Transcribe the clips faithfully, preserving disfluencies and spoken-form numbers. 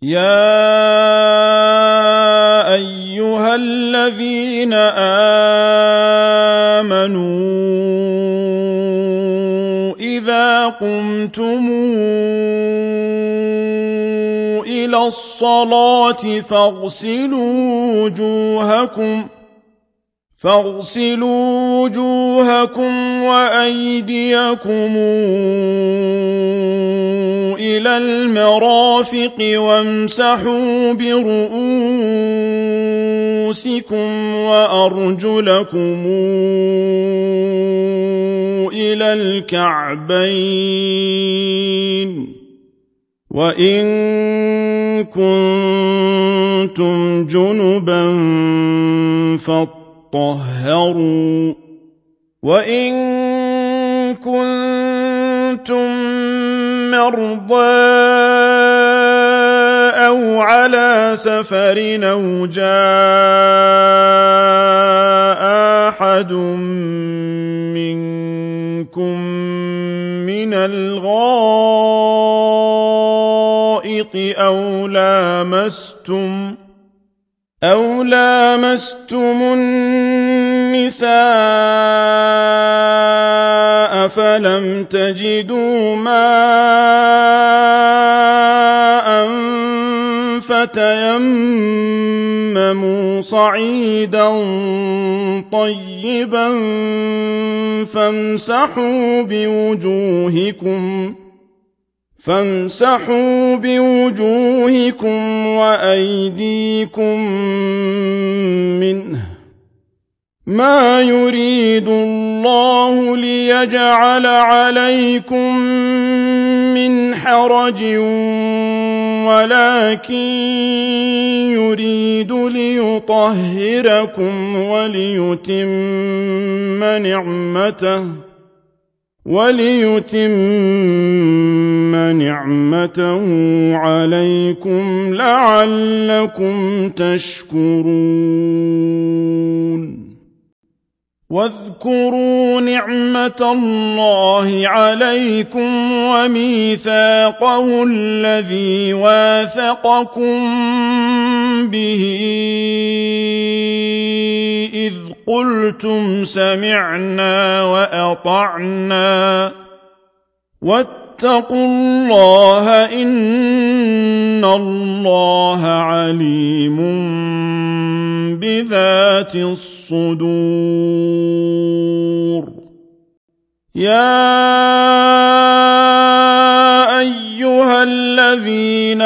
يا أيها الذين آمنوا إذا قمتم إلى الصلاة فاغسلوا وجوهكم فاغسلوا وجوهكم وأيديكم إلى المرافق وامسحوا برؤوسكم وأرجلكم إلى الكعبين وإن كنتم جنبا فاطهروا وإن كنتم مرضى أو على سفر أو جاء أحد منكم من الغائط أو لامستم أو لامستم النساء فلم تجدوا ماء فتيمموا صعيدا طيبا فامسحوا بوجوهكم فامسحوا بوجوهكم وأيديكم منه ما يريد الله ليجعل عليكم من حرج ولكن يريد ليطهركم وليتم نعمته وليتم نعمته عليكم لعلكم تشكرون واذكروا نعمة الله عليكم وميثاقه الذي واثقكم به إذ قلتم سمعنا وأطعنا واتقوا الله إن الله عليم بذات الصدور يا أيها الذين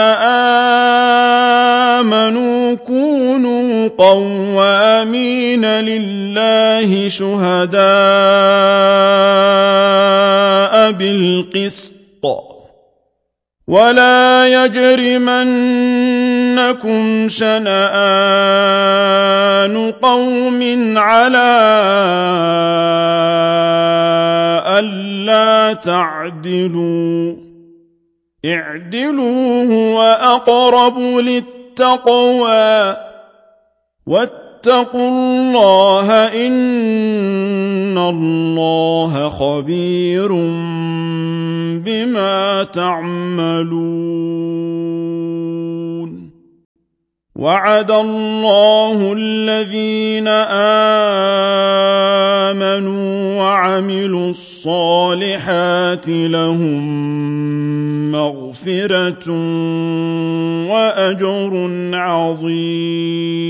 آمنوا كونوا قوامين لله شهداء بالقسط ولا يجرمنكم شنآن قوم على ألا تعدلوا اعدلوا هو أقرب للتقوى واتقوا الله إن الله خبير بما تعملون وعد الله الذين آمنوا وعملوا الصالحات لهم مغفرة وأجر عظيم